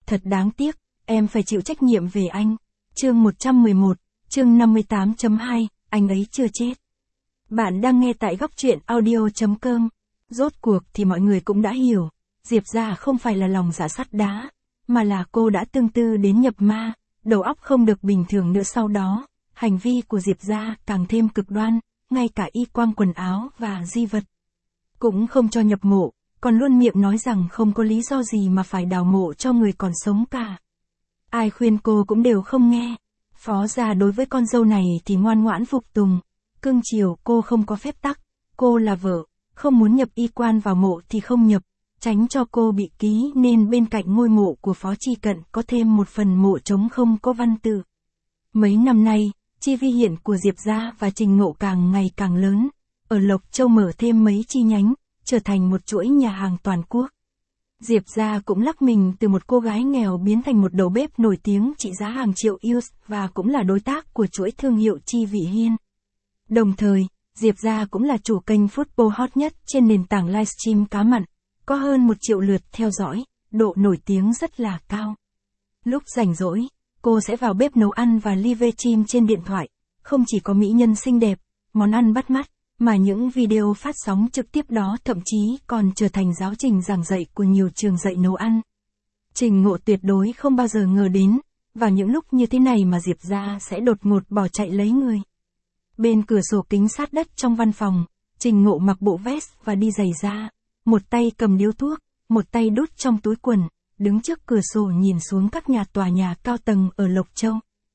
Thật đáng tiếc, em phải chịu trách nhiệm về anh. Chương 111, chương 58.2, anh ấy chưa chết. Bạn đang nghe tại góc truyện audio.com. Rốt cuộc thì mọi người cũng đã hiểu, Diệp Gia không phải là lòng dạ sắt đá, mà là cô đã tương tư đến nhập ma, đầu óc không được bình thường nữa. Sau đó, hành vi của Diệp Gia càng thêm cực đoan, ngay cả y quang quần áo và di vật cũng không cho nhập mộ, còn luôn miệng nói rằng không có lý do gì mà phải đào mộ cho người còn sống cả. Ai khuyên cô cũng đều không nghe. Phó gia đối với con dâu này thì ngoan ngoãn phục tùng, cưng chiều. Cô không có phép tắc, cô là vợ, không muốn nhập y quan vào mộ thì không nhập, tránh cho cô bị ký nên bên cạnh ngôi mộ của Phó Chi Cận có thêm một phần mộ trống không có văn tự. Mấy năm nay, chi vi hiện của Diệp Gia và Trình Ngộ càng ngày càng lớn, ở Lộc Châu mở thêm mấy chi nhánh, trở thành một chuỗi nhà hàng toàn quốc. Diệp Gia cũng lắc mình từ một cô gái nghèo biến thành một đầu bếp nổi tiếng trị giá hàng triệu US và cũng là đối tác của chuỗi thương hiệu Chi Vị Hiên. Đồng thời, Diệp Gia cũng là chủ kênh football hot nhất trên nền tảng livestream cá mặn, có hơn 1 triệu lượt theo dõi, độ nổi tiếng rất là cao. Lúc rảnh rỗi, cô sẽ vào bếp nấu ăn và live stream trên điện thoại, không chỉ có mỹ nhân xinh đẹp, món ăn bắt mắt, mà những video phát sóng trực tiếp đó thậm chí còn trở thành giáo trình giảng dạy của nhiều trường dạy nấu ăn. Trình Ngộ tuyệt đối không bao giờ ngờ đến, vào những lúc như thế này mà Diệp Gia sẽ đột ngột bỏ chạy lấy người. Bên cửa sổ kính sát đất trong văn phòng, Trình Ngộ mặc bộ vest và đi giày da, một tay cầm điếu thuốc, một tay đút trong túi quần, đứng trước cửa sổ nhìn xuống các tòa nhà cao tầng ở Lộc Châu.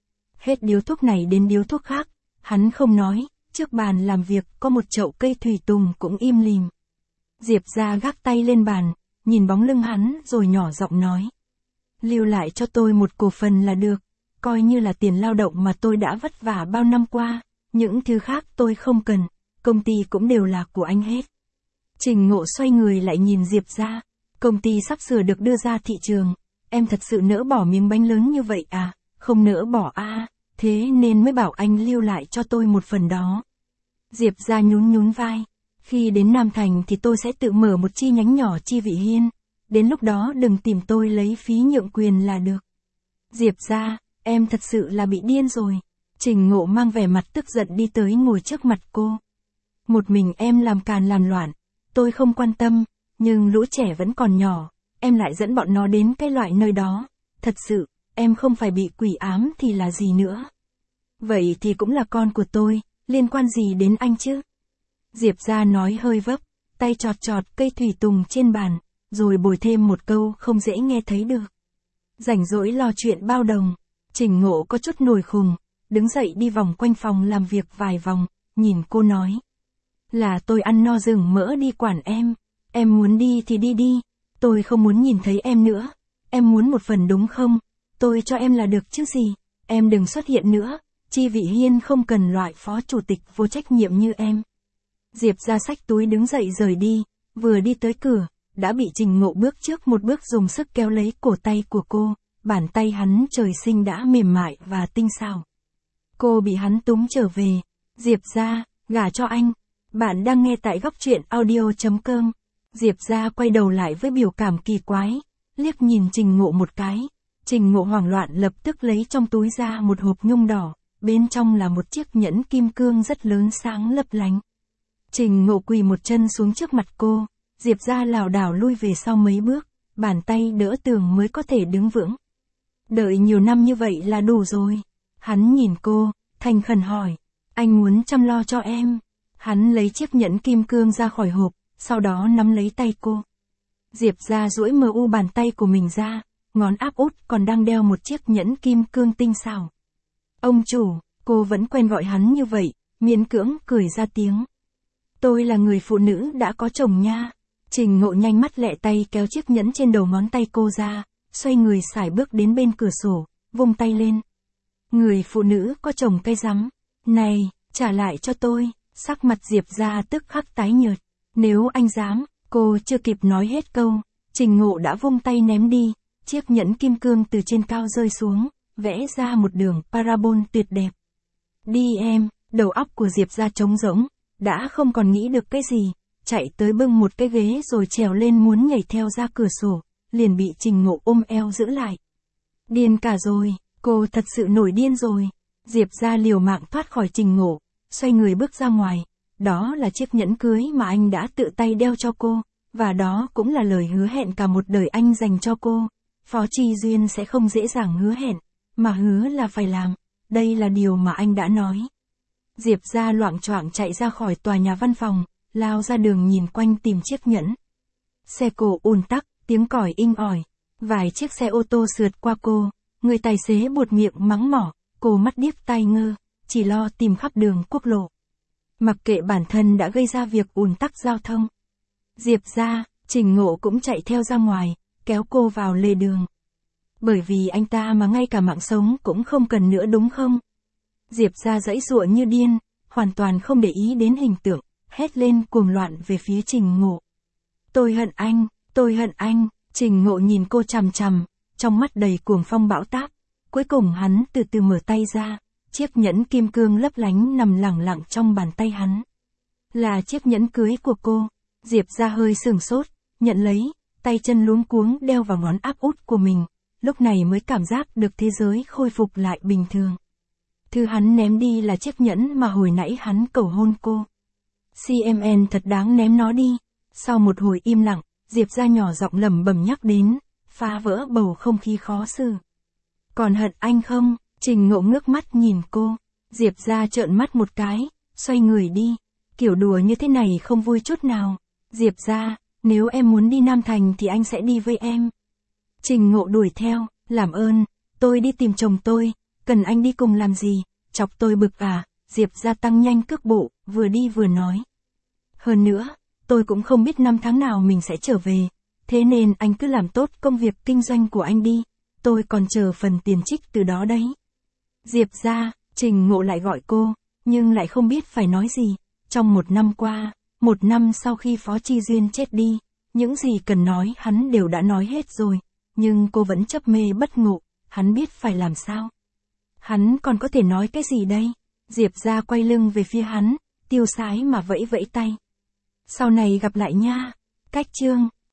Hết điếu thuốc này đến điếu thuốc khác, hắn không nói. Trước bàn làm việc có một chậu cây thủy tùng cũng im lìm. Diệp Gia gác tay lên bàn, nhìn bóng lưng hắn rồi nhỏ giọng nói. Lưu lại cho tôi một cổ phần là được, coi như là tiền lao động mà tôi đã vất vả bao năm qua, những thứ khác tôi không cần, công ty cũng đều là của anh hết. Trình Ngộ xoay người lại nhìn Diệp Gia, công ty sắp sửa được đưa ra thị trường, em thật sự nỡ bỏ miếng bánh lớn như vậy à? Không nỡ bỏ à? Thế nên mới bảo anh lưu lại cho tôi một phần đó. Diệp Gia nhún vai. Khi đến Nam Thành thì tôi sẽ tự mở một chi nhánh nhỏ Chi Vị Hiên. Đến lúc đó đừng tìm tôi lấy phí nhượng quyền là được. Diệp Gia, em thật sự là bị điên rồi. Trình Ngộ mang vẻ mặt tức giận đi tới ngồi trước mặt cô. Một mình em làm càn làm loạn, tôi không quan tâm, nhưng lũ trẻ vẫn còn nhỏ, em lại dẫn bọn nó đến cái loại nơi đó. Thật sự, em không phải bị quỷ ám thì là gì nữa. Vậy thì cũng là con của tôi, liên quan gì đến anh chứ? Diệp Gia nói hơi vấp, tay chọt cây thủy tùng trên bàn, rồi bồi thêm một câu không dễ nghe thấy được. Rảnh rỗi lo chuyện bao đồng, Trình Ngộ có chút nổi khùng, đứng dậy đi vòng quanh phòng làm việc vài vòng, nhìn cô nói. Là tôi ăn no rừng mỡ đi quản em muốn đi thì đi đi, tôi không muốn nhìn thấy em nữa, em muốn một phần đúng không? Tôi cho em là được chứ gì, em đừng xuất hiện nữa, Chi Vị Hiên không cần loại phó chủ tịch vô trách nhiệm như em. Diệp Gia xách túi đứng dậy rời đi, vừa đi tới cửa, đã bị Trình Ngộ bước trước một bước dùng sức kéo lấy cổ tay của cô, bàn tay hắn trời sinh đã mềm mại và tinh xảo. Cô bị hắn túm trở về, Diệp Gia, gả cho anh. Bạn đang nghe tại góc truyện audio.com. Diệp Gia quay đầu lại với biểu cảm kỳ quái, liếc nhìn Trình Ngộ một cái. Trình Ngộ hoảng loạn lập tức lấy trong túi ra một hộp nhung đỏ, bên trong là một chiếc nhẫn kim cương rất lớn sáng lấp lánh. Trình Ngộ quỳ một chân xuống trước mặt cô, Diệp Gia lảo đảo lui về sau mấy bước, bàn tay đỡ tường mới có thể đứng vững. Đợi nhiều năm như vậy là đủ rồi. Hắn nhìn cô, thành khẩn hỏi, anh muốn chăm lo cho em. Hắn lấy chiếc nhẫn kim cương ra khỏi hộp, sau đó nắm lấy tay cô. Diệp Gia duỗi mờ u bàn tay của mình ra, ngón áp út còn đang đeo một chiếc nhẫn kim cương tinh xảo. Ông chủ, cô vẫn quen gọi hắn như vậy, miễn cưỡng cười ra tiếng. Tôi là người phụ nữ đã có chồng nha. Trình Ngộ nhanh mắt lẹ tay kéo chiếc nhẫn trên đầu ngón tay cô ra, xoay người sải bước đến bên cửa sổ, vung tay lên. Người phụ nữ có chồng cái rắm. Này, trả lại cho tôi. Sắc mặt Diệp Gia tức khắc tái nhợt. Nếu anh dám, cô chưa kịp nói hết câu, Trình Ngộ đã vung tay ném đi, chiếc nhẫn kim cương từ trên cao rơi xuống, vẽ ra một đường parabol tuyệt đẹp. Đi em, đầu óc của Diệp Gia trống rỗng, đã không còn nghĩ được cái gì, chạy tới bưng một cái ghế rồi trèo lên muốn nhảy theo ra cửa sổ, liền bị Trình Ngộ ôm eo giữ lại. Điên cả rồi, cô thật sự nổi điên rồi. Diệp ra liều mạng thoát khỏi Trình Ngộ, xoay người bước ra ngoài. Đó là chiếc nhẫn cưới mà anh đã tự tay đeo cho cô, và đó cũng là lời hứa hẹn cả một đời anh dành cho cô. Phó Chi Duyên sẽ không dễ dàng hứa hẹn, mà hứa là phải làm. Đây là điều mà anh đã nói. Diệp ra loạng choạng chạy ra khỏi tòa nhà văn phòng, lao ra đường nhìn quanh tìm chiếc nhẫn. Xe cộ ùn tắc, tiếng còi inh ỏi. Vài chiếc xe ô tô sượt qua cô, người tài xế buột miệng mắng mỏ, cô mắt điếc tai ngơ, chỉ lo tìm khắp đường quốc lộ. Mặc kệ bản thân đã gây ra việc ùn tắc giao thông. Diệp ra, Trình Ngộ cũng chạy theo ra ngoài, kéo cô vào lề đường. Bởi vì anh ta mà ngay cả mạng sống cũng không cần nữa đúng không? Diệp ra giãy giụa như điên, hoàn toàn không để ý đến hình tượng, hét lên cuồng loạn về phía Trình Ngộ. Tôi hận anh, tôi hận anh. Trình Ngộ nhìn cô chằm chằm, trong mắt đầy cuồng phong bão táp. Cuối cùng hắn từ từ mở tay ra, chiếc nhẫn kim cương lấp lánh nằm lẳng lặng trong bàn tay hắn. Là chiếc nhẫn cưới của cô. Diệp ra hơi sửng sốt, nhận lấy, tay chân luống cuống đeo vào ngón áp út của mình, lúc này mới cảm giác được thế giới khôi phục lại bình thường. Thứ hắn ném đi là chiếc nhẫn mà hồi nãy hắn cầu hôn cô. CMN thật đáng ném nó đi. Sau một hồi im lặng, Diệp ra nhỏ giọng lẩm bẩm nhắc đến, phá vỡ bầu không khí khó xử. Còn hận anh không? Trình Ngộ ngước mắt nhìn cô. Diệp ra trợn mắt một cái, xoay người đi. Kiểu đùa như thế này không vui chút nào. Diệp ra, nếu em muốn đi Nam Thành thì anh sẽ đi với em. Trình Ngộ đuổi theo, làm ơn, tôi đi tìm chồng tôi, cần anh đi cùng làm gì, chọc tôi bực à? Diệp ra tăng nhanh cước bộ, vừa đi vừa nói. Hơn nữa, tôi cũng không biết năm tháng nào mình sẽ trở về, thế nên anh cứ làm tốt công việc kinh doanh của anh đi, tôi còn chờ phần tiền trích từ đó đấy. Diệp ra, Trình Ngộ lại gọi cô, nhưng lại không biết phải nói gì. Trong một năm qua, một năm sau khi Phó Chi Duyên chết đi, những gì cần nói hắn đều đã nói hết rồi, nhưng cô vẫn chấp mê bất ngộ, hắn biết phải làm sao. Hắn còn có thể nói cái gì đây? Diệp ra quay lưng về phía hắn, tiêu sái mà vẫy vẫy tay. Sau này gặp lại nha. Cách chương